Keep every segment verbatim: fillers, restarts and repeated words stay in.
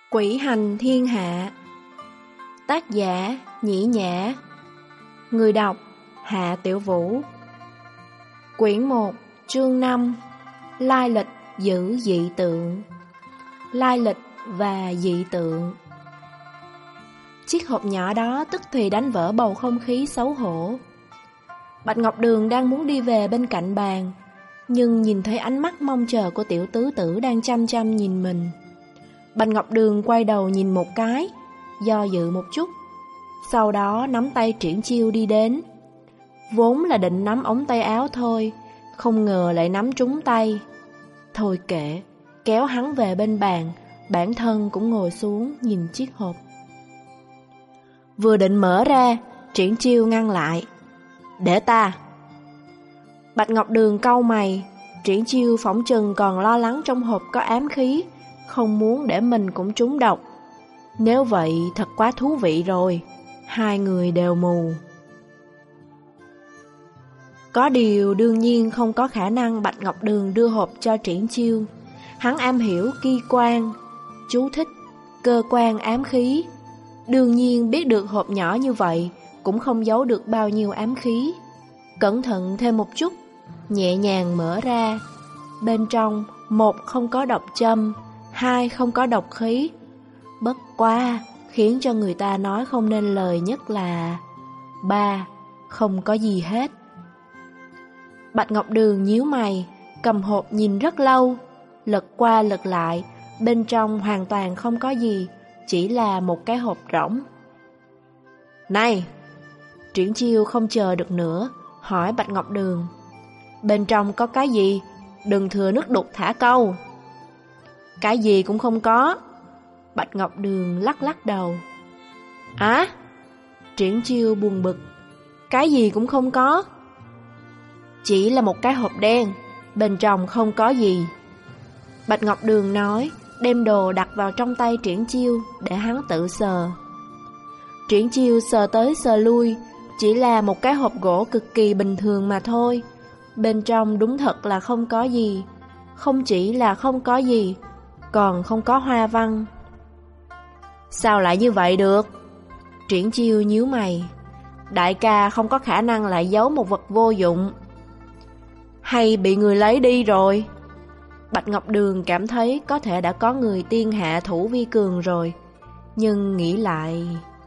Quỷ hành thiên hạ. Tác giả Nhĩ Nhã. Người đọc Hạ Tiểu Vũ. Quyển một, chương năm. Lai lịch giữ dị tượng. Lai lịch và dị tượng. Chiếc hộp nhỏ đó tức thì đánh vỡ bầu không khí xấu hổ. Bạch Ngọc Đường đang muốn đi về bên cạnh bàn, nhưng nhìn thấy ánh mắt mong chờ của tiểu tứ tử đang chăm chăm nhìn mình. Bạch Ngọc Đường quay đầu nhìn một cái, do dự một chút, sau đó nắm tay Triển Chiêu đi đến. Vốn là định nắm ống tay áo thôi, không ngờ lại nắm trúng tay. Thôi kệ, kéo hắn về bên bàn, bản thân cũng ngồi xuống nhìn chiếc hộp. Vừa định mở ra, Triển Chiêu ngăn lại. Để ta. Bạch Ngọc Đường cau mày, Triển Chiêu phỏng chừng còn lo lắng trong hộp có ám khí, không muốn để mình cũng trúng độc. Nếu vậy thật quá thú vị rồi. Hai người đều mù. Có điều đương nhiên không có khả năng Bạch Ngọc Đường đưa hộp cho Triển Chiêu. Hắn am hiểu kỳ quan, chú thích, cơ quan ám khí. Đương nhiên biết được hộp nhỏ như vậy cũng không giấu được bao nhiêu ám khí. Cẩn thận thêm một chút, nhẹ nhàng mở ra. Bên trong, một không có độc châm, hai không có độc khí. Bất quá, khiến cho người ta nói không nên lời nhất là ba, không có gì hết. Bạch Ngọc Đường nhíu mày, cầm hộp nhìn rất lâu, lật qua lật lại, bên trong hoàn toàn không có gì, chỉ là một cái hộp rỗng. Này! Triển Chiêu không chờ được nữa, hỏi Bạch Ngọc Đường. Bên trong có cái gì? Đừng thừa nước đục thả câu. Cái gì cũng không có. Bạch Ngọc Đường lắc lắc đầu. Á? Triển Chiêu buồn bực. Cái gì cũng không có. Chỉ là một cái hộp đen, bên trong không có gì. Bạch Ngọc Đường nói, đem đồ đặt vào trong tay Triển Chiêu để hắn tự sờ. Triển Chiêu sờ tới sờ lui, chỉ là một cái hộp gỗ cực kỳ bình thường mà thôi. Bên trong đúng thật là không có gì. Không chỉ là không có gì, còn không có hoa văn. Sao lại như vậy được? Triển Chiêu nhíu mày. Đại ca không có khả năng lại giấu một vật vô dụng. Hay bị người lấy đi rồi? Bạch Ngọc Đường cảm thấy có thể đã có người tiên hạ thủ vi cường rồi, nhưng nghĩ lại...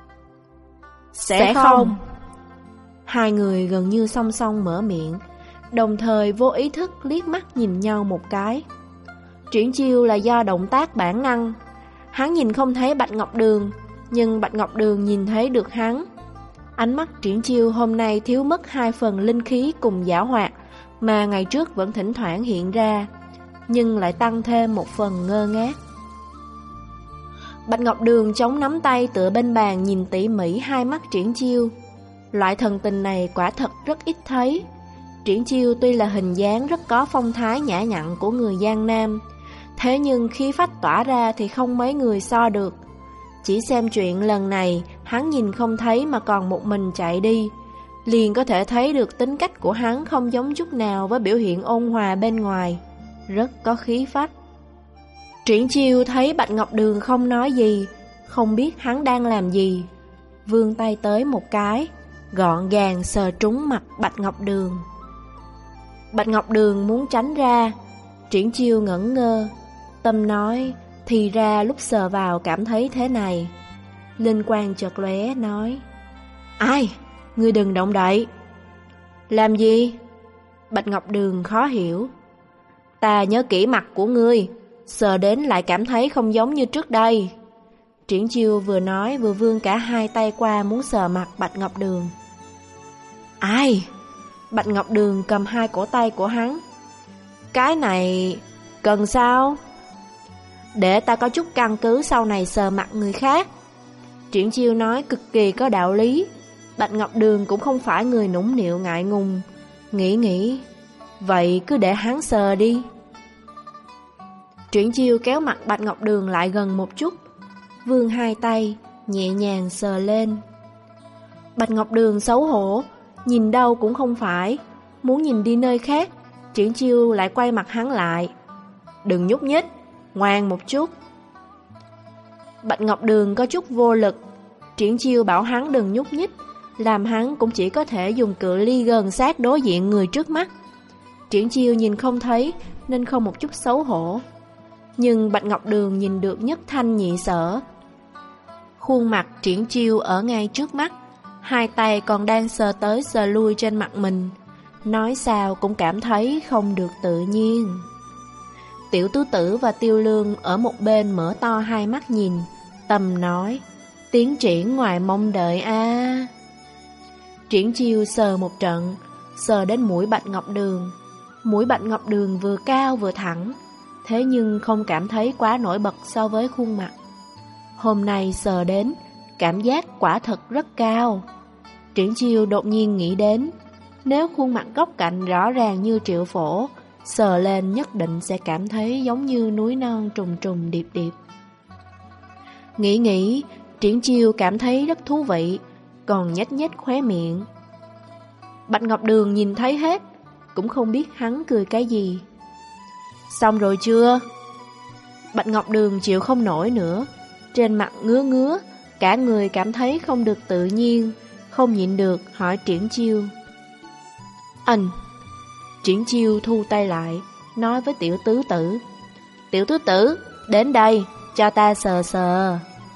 Sẽ, Sẽ không. không Hai người gần như song song mở miệng, đồng thời vô ý thức liếc mắt nhìn nhau một cái. Triển Chiêu là do động tác bản năng. Hắn nhìn không thấy Bạch Ngọc Đường, nhưng Bạch Ngọc Đường nhìn thấy được hắn. Ánh mắt Triển Chiêu hôm nay thiếu mất hai phần linh khí cùng giảo hoạt mà ngày trước vẫn thỉnh thoảng hiện ra, nhưng lại tăng thêm một phần ngơ ngác. Bạch Ngọc Đường chống nắm tay tựa bên bàn nhìn tỉ mỉ hai mắt Triển Chiêu. Loại thần tình này quả thật rất ít thấy. Triển Chiêu tuy là hình dáng rất có phong thái nhã nhặn của người Giang Nam, thế nhưng khí phách tỏa ra thì không mấy người so được. Chỉ xem chuyện lần này, hắn nhìn không thấy mà còn một mình chạy đi, liền có thể thấy được tính cách của hắn không giống chút nào với biểu hiện ôn hòa bên ngoài, rất có khí phách. Triển Chiêu thấy Bạch Ngọc Đường không nói gì, không biết hắn đang làm gì, vươn tay tới một cái, gọn gàng sờ trúng mặt Bạch Ngọc Đường. Bạch Ngọc Đường muốn tránh ra, Triển Chiêu ngẩn ngơ, tâm nói, thì ra lúc sờ vào cảm thấy thế này. Linh quang chợt lóe nói, ai? Ngươi đừng động đậy. Làm gì? Bạch Ngọc Đường khó hiểu. Ta nhớ kỹ mặt của ngươi, sờ đến lại cảm thấy không giống như trước đây. Triển Chiêu vừa nói vừa vươn cả hai tay qua muốn sờ mặt Bạch Ngọc Đường. Ai? Bạch Ngọc Đường cầm hai cổ tay của hắn. Cái này... cần sao? Để ta có chút căn cứ sau này sờ mặt người khác. Triển Chiêu nói cực kỳ có đạo lý. Bạch Ngọc Đường cũng không phải người nũng nịu ngại ngùng. Nghĩ nghĩ, vậy cứ để hắn sờ đi. Triển Chiêu kéo mặt Bạch Ngọc Đường lại gần một chút, vươn hai tay, nhẹ nhàng sờ lên. Bạch Ngọc Đường xấu hổ, nhìn đâu cũng không phải, muốn nhìn đi nơi khác. Triển Chiêu lại quay mặt hắn lại. Đừng nhúc nhích, ngoan một chút. Bạch Ngọc Đường có chút vô lực. Triển Chiêu bảo hắn đừng nhúc nhích, làm hắn cũng chỉ có thể dùng cự ly gần sát đối diện người trước mắt. Triển Chiêu nhìn không thấy nên không một chút xấu hổ, nhưng Bạch Ngọc Đường nhìn được nhất thanh nhị sở. Khuôn mặt Triển Chiêu ở ngay trước mắt, hai tay còn đang sờ tới sờ lui trên mặt mình, nói sao cũng cảm thấy không được tự nhiên. Tiểu Tứ Tử và Tiêu Lương ở một bên mở to hai mắt nhìn, tầm nói, tiến triển ngoài mong đợi a. Triển Chiêu sờ một trận, sờ đến mũi Bạch Ngọc Đường. Mũi Bạch Ngọc Đường vừa cao vừa thẳng, thế nhưng không cảm thấy quá nổi bật so với khuôn mặt. Hôm nay sờ đến, cảm giác quả thật rất cao. Triển Chiêu đột nhiên nghĩ đến, nếu khuôn mặt góc cạnh rõ ràng như Triệu Phổ, sờ lên nhất định sẽ cảm thấy giống như núi non trùng trùng điệp điệp. Nghĩ nghĩ, Triển Chiêu cảm thấy rất thú vị, còn nhếch nhếch khóe miệng. Bạch Ngọc Đường nhìn thấy hết, cũng không biết hắn cười cái gì. Xong rồi chưa? Bạch Ngọc Đường chịu không nổi nữa, trên mặt ngứa ngứa, cả người cảm thấy không được tự nhiên, không nhịn được hỏi Triển Chiêu. Anh. Triển Chiêu thu tay lại, nói với Tiểu Tứ Tử, Tiểu Tứ Tử, đến đây, cho ta sờ sờ.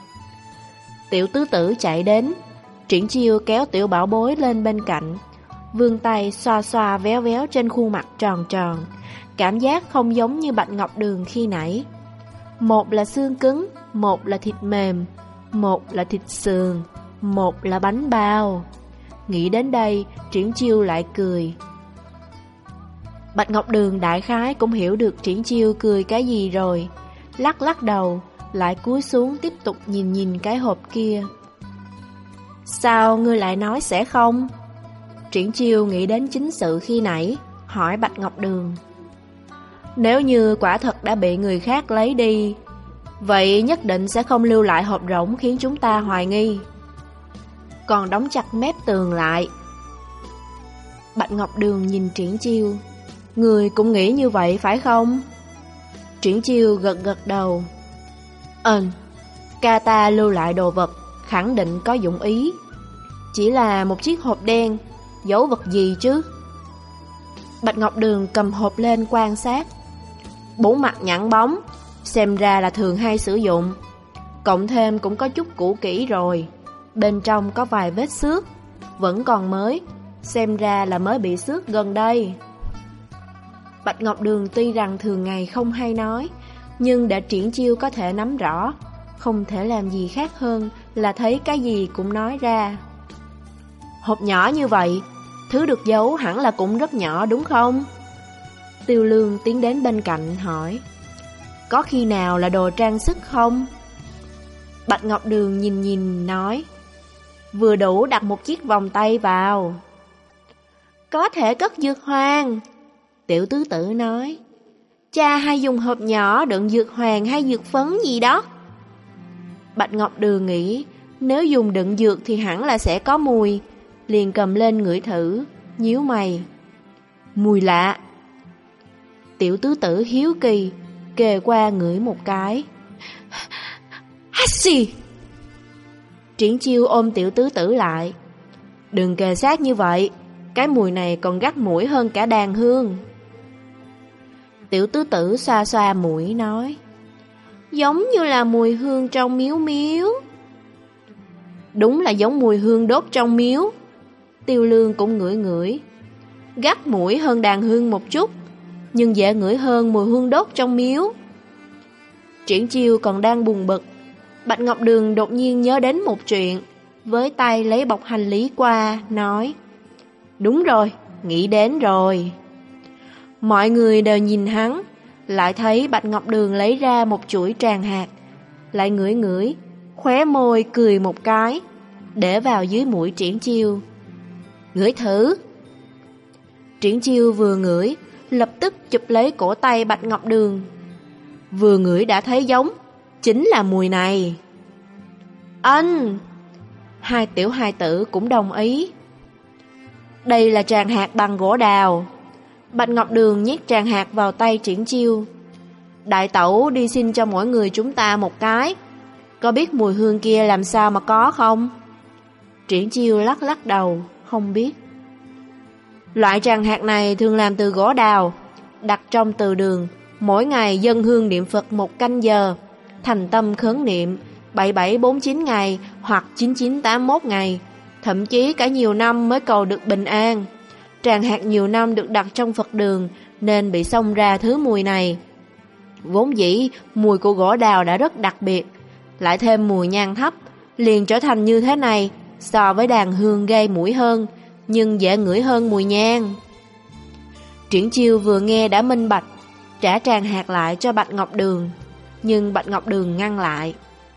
Tiểu Tứ Tử chạy đến, Triển Chiêu kéo Tiểu Bảo Bối lên bên cạnh, vươn tay xoa xoa véo véo trên khuôn mặt tròn tròn, cảm giác không giống như Bạch Ngọc Đường khi nãy. Một là xương cứng, một là thịt mềm, một là thịt sườn, một là bánh bao. Nghĩ đến đây, Triển Chiêu lại cười. Bạch Ngọc Đường đại khái cũng hiểu được Triển Chiêu cười cái gì rồi, lắc lắc đầu, lại cúi xuống tiếp tục nhìn nhìn cái hộp kia. Sao ngươi lại nói sẽ không? Triển Chiêu nghĩ đến chính sự khi nãy, hỏi Bạch Ngọc Đường. Nếu như quả thật đã bị người khác lấy đi, vậy nhất định sẽ không lưu lại hộp rỗng khiến chúng ta hoài nghi, còn đóng chặt mép tường lại. Bạch Ngọc Đường nhìn Triển Chiêu. Người cũng nghĩ như vậy phải không? Triển Chiêu gật gật đầu. Ừm, ca ta lưu lại đồ vật khẳng định có dụng ý. Chỉ là một chiếc hộp đen, giấu vật gì chứ? Bạch Ngọc Đường cầm hộp lên quan sát. Bốn mặt nhẵn bóng, xem ra là thường hay sử dụng. Cộng thêm cũng có chút cũ kỹ rồi. Bên trong có vài vết xước, vẫn còn mới, xem ra là mới bị xước gần đây. Bạch Ngọc Đường tuy rằng thường ngày không hay nói, nhưng đã Triển Chiêu có thể nắm rõ, không thể làm gì khác hơn là thấy cái gì cũng nói ra. Hộp nhỏ như vậy, thứ được giấu hẳn là cũng rất nhỏ đúng không? Tiêu Lương tiến đến bên cạnh hỏi. Có khi nào là đồ trang sức không? Bạch Ngọc Đường nhìn nhìn nói. Vừa đủ đặt một chiếc vòng tay vào. Có thể cất dược hoàng. Tiểu Tứ Tử nói. Cha hay dùng hộp nhỏ đựng dược hoàng hay dược phấn gì đó. Bạch Ngọc Đường nghĩ, nếu dùng đựng dược thì hẳn là sẽ có mùi, liền cầm lên ngửi thử, nhíu mày. Mùi lạ. Tiểu Tứ Tử hiếu kỳ, kề qua ngửi một cái. Hassi! Triển Chiêu ôm Tiểu Tứ Tử lại. Đừng kề sát như vậy, cái mùi này còn gắt mũi hơn cả đàn hương. Tiểu Tứ Tử xoa xoa mũi nói. Giống như là mùi hương trong miếu miếu. Đúng là giống mùi hương đốt trong miếu. Tiêu Lương cũng ngửi ngửi. Gắt mũi hơn đàn hương một chút, nhưng dễ ngửi hơn mùi hương đốt trong miếu. Triển Chiêu còn đang buồn bực, Bạch Ngọc Đường đột nhiên nhớ đến một chuyện, với tay lấy bọc hành lý qua, nói. Đúng rồi, nghĩ đến rồi. Mọi người đều nhìn hắn, lại thấy Bạch Ngọc Đường lấy ra một chuỗi tràng hạt, lại ngửi ngửi, khóe môi cười một cái, để vào dưới mũi Triển Chiêu. Ngửi thử. Triển Chiêu vừa ngửi, lập tức chụp lấy cổ tay Bạch Ngọc Đường. Vừa ngửi đã thấy giống, chính là mùi này. Anh! Hai tiểu hài tử cũng đồng ý. Đây là tràng hạt bằng gỗ đào. Bạch Ngọc Đường nhét tràng hạt vào tay Triển Chiêu. Đại tẩu đi xin cho mỗi người chúng ta một cái. có biết mùi hương kia làm sao mà có không? Triển Chiêu lắc lắc đầu, không biết. Loại tràng hạt này thường làm từ gỗ đào, đặt trong từ đường, mỗi ngày dâng hương niệm Phật một canh giờ, thành tâm khấn niệm bảy bảy bốn chín ngày hoặc chín chín tám mốt ngày, thậm chí cả nhiều năm mới cầu được bình an. Tràng hạt nhiều năm được đặt trong Phật đường nên bị xông ra thứ mùi này. Vốn dĩ mùi của gỗ đào đã rất đặc biệt, lại thêm mùi nhang thấp, liền trở thành như thế này, so với đàn hương gây mũi hơn, nhưng dễ ngửi hơn mùi nhang. Triển Chiêu vừa nghe đã minh bạch, trả tràng hạt lại cho Bạch Ngọc Đường, nhưng Bạch Ngọc Đường ngăn lại.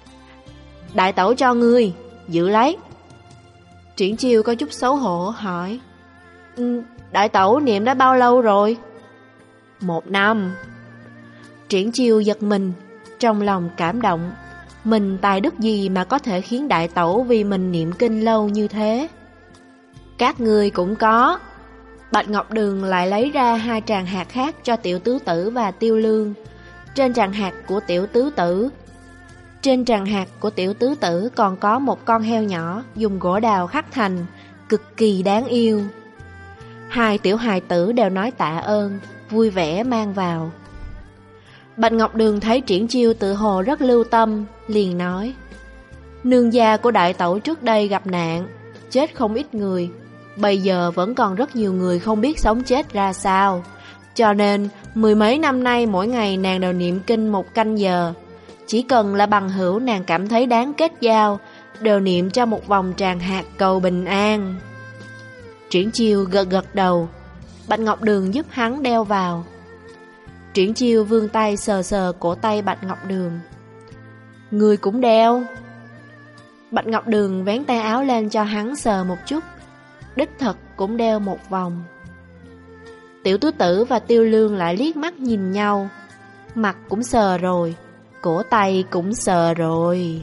Đại tẩu cho ngươi, giữ lấy. Triển Chiêu có chút xấu hổ hỏi, ừ, đại tẩu niệm đã bao lâu rồi? Một năm. Triển Chiêu giật mình, trong lòng cảm động. Mình tài đức gì mà có thể khiến đại tẩu vì mình niệm kinh lâu như thế? Các ngươi cũng có. Bạch Ngọc Đường lại lấy ra hai tràng hạt khác cho Tiểu Tứ Tử và Tiêu Lương. Trên tràng hạt của Tiểu Tứ Tử Trên tràng hạt của Tiểu Tứ Tử còn có một con heo nhỏ dùng gỗ đào khắc thành, cực kỳ đáng yêu. Hai tiểu hài tử đều nói tạ ơn, vui vẻ mang vào. Bạch Ngọc Đường thấy Triển Chiêu tự hồ rất lưu tâm, liền nói, nương gia của đại tẩu trước đây gặp nạn, chết không ít người. Bây giờ vẫn còn rất nhiều người không biết sống chết ra sao, cho nên mười mấy năm nay mỗi ngày nàng đều niệm kinh một canh giờ. Chỉ cần là bằng hữu nàng cảm thấy đáng kết giao, đều niệm cho một vòng tràng hạt cầu bình an. Triển Chiêu gật gật đầu. Bạch Ngọc Đường giúp hắn đeo vào. Triển Chiêu vươn tay sờ sờ cổ tay Bạch Ngọc Đường. Người cũng đeo. Bạch Ngọc Đường vén tay áo lên cho hắn sờ một chút. Đích thật cũng đeo một vòng. Tiểu Tứ Tử và Tiêu Lương lại liếc mắt nhìn nhau. Mặt cũng sờ rồi, cổ tay cũng sờ rồi.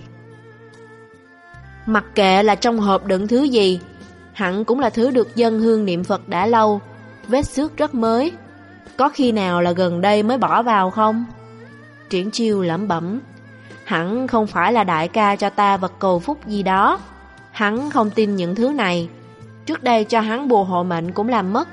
Mặc kệ là trong hộp đựng thứ gì, hẳn cũng là thứ được dâng hương niệm Phật đã lâu, vết xước rất mới. Có khi nào là gần đây mới bỏ vào không? Triển Chiêu lẩm bẩm, hẳn không phải là đại ca cho ta vật cầu phúc gì đó. Hắn không tin những thứ này. Trước đây cho hắn bùa hộ mệnh cũng làm mất.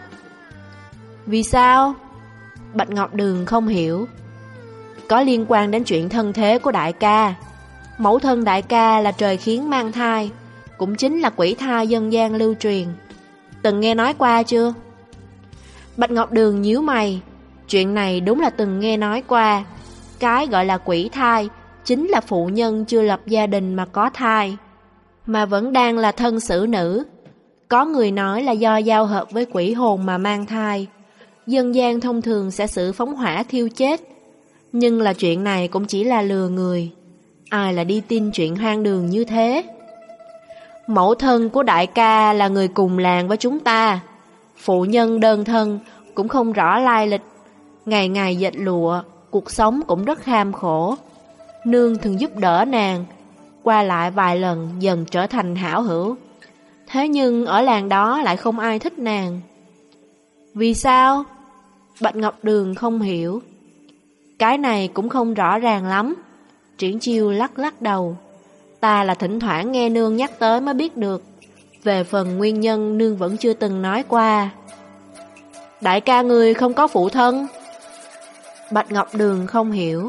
Vì sao? Bạch Ngọc Đường không hiểu. Có liên quan đến chuyện thân thế của đại ca. Mẫu thân đại ca là trời khiến mang thai, cũng chính là quỷ thai dân gian lưu truyền. Từng nghe nói qua chưa? Bạch Ngọc Đường nhíu mày. Chuyện này đúng là từng nghe nói qua. Cái gọi là quỷ thai chính là phụ nhân chưa lập gia đình mà có thai, mà vẫn đang là thân xử nữ. Có người nói là do giao hợp với quỷ hồn mà mang thai. Dân gian thông thường sẽ xử phóng hỏa thiêu chết. Nhưng là chuyện này cũng chỉ là lừa người. Ai là đi tin chuyện hoang đường như thế? Mẫu thân của đại ca là người cùng làng với chúng ta. Phụ nhân đơn thân, cũng không rõ lai lịch. Ngày ngày dệt lụa, cuộc sống cũng rất kham khổ. Nương thường giúp đỡ nàng, qua lại vài lần dần trở thành hảo hữu. Thế nhưng ở làng đó lại không ai thích nàng. Vì sao? Bạch Ngọc Đường không hiểu. Cái này cũng không rõ ràng lắm. Triển Chiêu lắc lắc đầu. Ta là thỉnh thoảng nghe nương nhắc tới mới biết được. Về phần nguyên nhân nương vẫn chưa từng nói qua. Đại ca người không có phụ thân? Bạch Ngọc Đường không hiểu.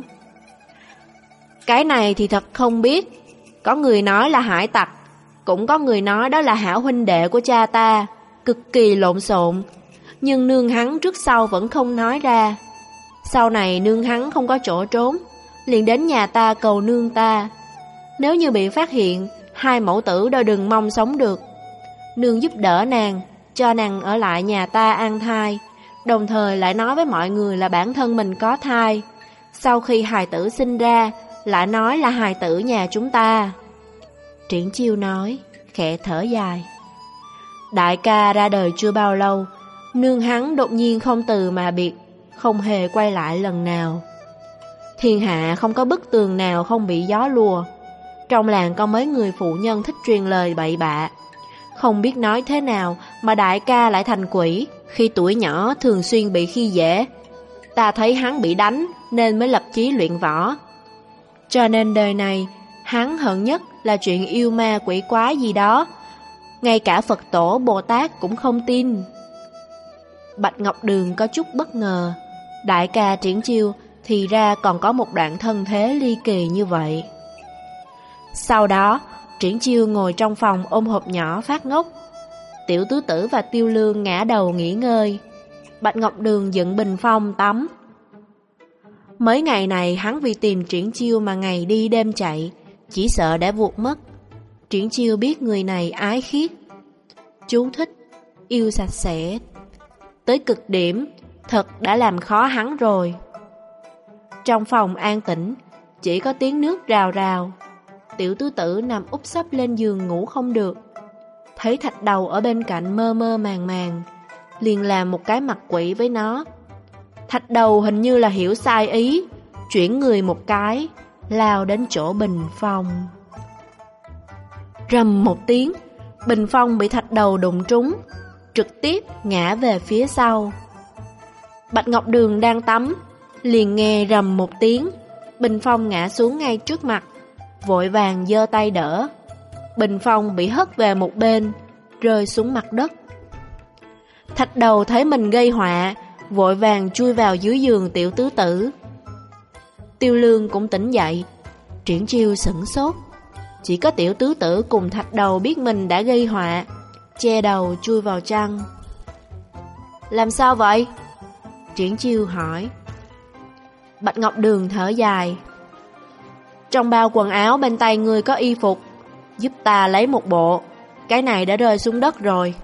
Cái này thì thật không biết. Có người nói là hải tặc, cũng có người nói đó là hảo huynh đệ của cha ta, cực kỳ lộn xộn. Nhưng nương hắn trước sau vẫn không nói ra. Sau này nương hắn không có chỗ trốn, liền đến nhà ta cầu nương ta. Nếu như bị phát hiện, hai mẫu tử đều đừng mong sống được. Nương giúp đỡ nàng, cho nàng ở lại nhà ta an thai, đồng thời lại nói với mọi người là bản thân mình có thai. Sau khi hài tử sinh ra, lại nói là hài tử nhà chúng ta. Triển Chiêu nói, khẽ thở dài. Đại ca ra đời chưa bao lâu, nương hắn đột nhiên không từ mà biệt, không hề quay lại lần nào. Thiên hạ không có bức tường nào không bị gió lùa. Trong làng có mấy người phụ nhân thích truyền lời bậy bạ. Không biết nói thế nào mà đại ca lại thành quỷ. Khi tuổi nhỏ thường xuyên bị khi dễ. Ta thấy hắn bị đánh nên mới lập chí luyện võ. Cho nên đời này Hắn hận nhất là chuyện yêu ma quỷ quái gì đó, ngay cả Phật tổ Bồ Tát cũng không tin. Bạch Ngọc Đường có chút bất ngờ, đại ca Triển Chiêu thì ra còn có một đoạn thân thế ly kỳ như vậy. Sau đó, Triển Chiêu ngồi trong phòng ôm hộp nhỏ phát ngốc. Tiểu Tứ Tử và Tiêu Lương ngã đầu nghỉ ngơi. Bạch Ngọc Đường dựng bình phong tắm. Mấy ngày này hắn vì tìm Triển Chiêu mà ngày đi đêm chạy, chỉ sợ đã vụt mất. Triển Chiêu biết người này ái khiết, chú thích, yêu sạch sẽ tới cực điểm, thật đã làm khó hắn rồi. Trong phòng an tĩnh, chỉ có tiếng nước rào rào. Tiểu Tứ Tử nằm úp sấp lên giường ngủ không được. Thấy Thạch Đầu ở bên cạnh mơ mơ màng màng, liền làm một cái mặt quỷ với nó. Thạch Đầu hình như là hiểu sai ý, chuyển người một cái, lao đến chỗ bình phong. Rầm một tiếng, bình phong bị Thạch Đầu đụng trúng, trực tiếp ngã về phía sau. Bạch Ngọc Đường đang tắm, liền nghe rầm một tiếng, bình phong ngã xuống ngay trước mặt, vội vàng giơ tay đỡ. Bình phong bị hất về một bên, rơi xuống mặt đất. Thạch Đầu thấy mình gây họa, vội vàng chui vào dưới giường Tiểu Tứ Tử. Tiêu Lương cũng tỉnh dậy. Triển Chiêu sửng sốt. Chỉ có Tiểu Tứ Tử cùng Thạch Đầu biết mình đã gây họa, che đầu chui vào chăn. Làm sao vậy? Triển Chiêu hỏi. Bạch Ngọc Đường thở dài. Trong bao quần áo bên tay người có y phục, giúp ta lấy một bộ. Cái này đã rơi xuống đất rồi.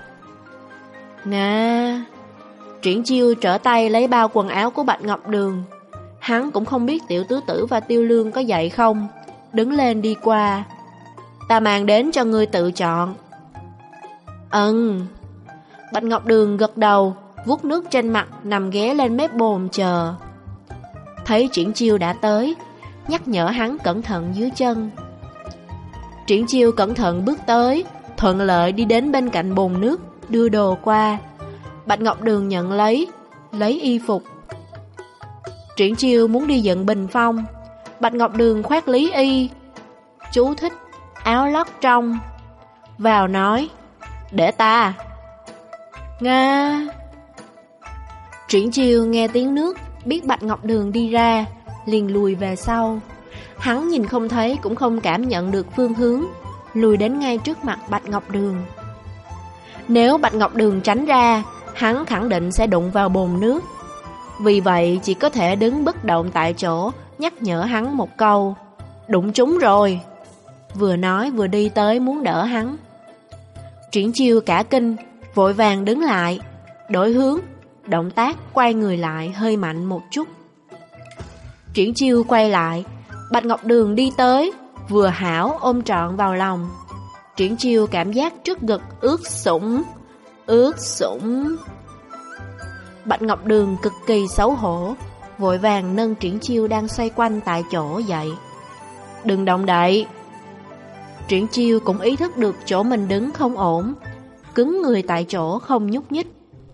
Nga. Triển Chiêu trở tay lấy bao quần áo của Bạch Ngọc Đường. Hắn cũng không biết Tiểu Tứ Tử và Tiêu Lương có dậy không, đứng lên đi qua. Ta mang đến cho ngươi tự chọn. Ừm. Bạch Ngọc Đường gật đầu, vuốt nước trên mặt, nằm ghé lên mép bồn chờ. Thấy Triển Chiêu đã tới, nhắc nhở hắn cẩn thận dưới chân. Triển Chiêu cẩn thận bước tới, thuận lợi đi đến bên cạnh bồn nước, đưa đồ qua. Bạch Ngọc Đường nhận lấy, lấy y phục. Triển Chiêu muốn đi dựng bình phong, Bạch Ngọc Đường khoác lý y. Chú thích, áo lót trong. Vào nói, để ta. Nga. Triển Chiêu nghe tiếng nước, biết Bạch Ngọc Đường đi ra, liền lùi về sau. Hắn nhìn không thấy cũng không cảm nhận được phương hướng, lùi đến ngay trước mặt Bạch Ngọc Đường. Nếu Bạch Ngọc Đường tránh ra, hắn khẳng định sẽ đụng vào bồn nước. Vì vậy chỉ có thể đứng bất động tại chỗ, nhắc nhở hắn một câu, đụng trúng rồi. Vừa nói vừa đi tới muốn đỡ hắn. Triển Chiêu cả kinh, vội vàng đứng lại, đổi hướng, động tác quay người lại hơi mạnh một chút. Triển Chiêu quay lại, Bạch Ngọc Đường đi tới, vừa hảo ôm trọn vào lòng. Triển Chiêu cảm giác trước ngực ướt sũng, ướt sũng. Bạch Ngọc Đường cực kỳ xấu hổ, vội vàng nâng Triển Chiêu đang xoay quanh tại chỗ dậy. Đừng động đậy. Triển Chiêu cũng ý thức được chỗ mình đứng không ổn, cứng người tại chỗ không nhúc nhích.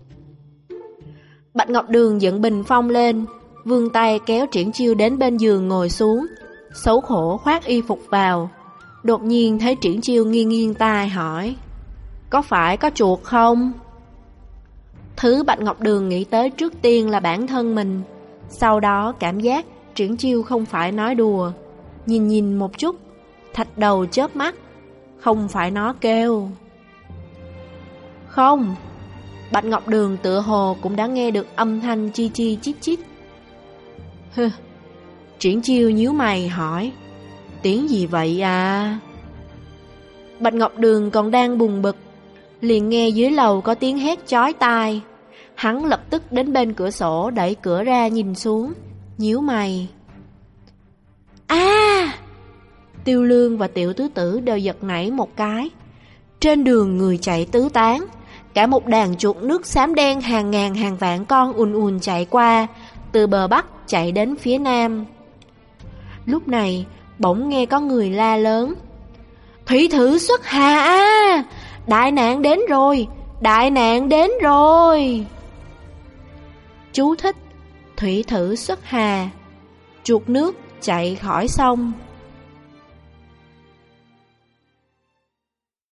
Bạch Ngọc Đường dựng bình phong lên, vươn tay kéo Triển Chiêu đến bên giường ngồi xuống, xấu hổ khoác y phục vào. Đột nhiên thấy Triển Chiêu nghiêng nghiêng tai hỏi, có phải có chuột không? Thứ Bạch Ngọc Đường nghĩ tới trước tiên là bản thân mình, sau đó cảm giác Triển Chiêu không phải nói đùa. Nhìn nhìn một chút, Thạch Đầu chớp mắt, không phải nó kêu. Không. Bạch Ngọc Đường tựa hồ cũng đã nghe được âm thanh chi chi chít chít. Hừ. Triển Chiêu nhíu mày hỏi, tiếng gì vậy à? Bạch Ngọc Đường còn đang buồn bực, liền nghe dưới lầu có tiếng hét chói tai. Hắn lập tức đến bên cửa sổ đẩy cửa ra nhìn xuống, nhíu mày. A! À! Tiêu Lương và Tiểu Tứ Tử đều giật nảy một cái. Trên đường người chạy tứ tán, cả một đàn chuột nước xám đen hàng ngàn hàng vạn con ùn ùn chạy qua, từ bờ bắc chạy đến phía nam. Lúc này, bỗng nghe có người la lớn, thủy thử xuất hà a! Đại nạn đến rồi! Đại nạn đến rồi! Chú thích, thủy thử xuất hà, chuột nước chạy khỏi sông.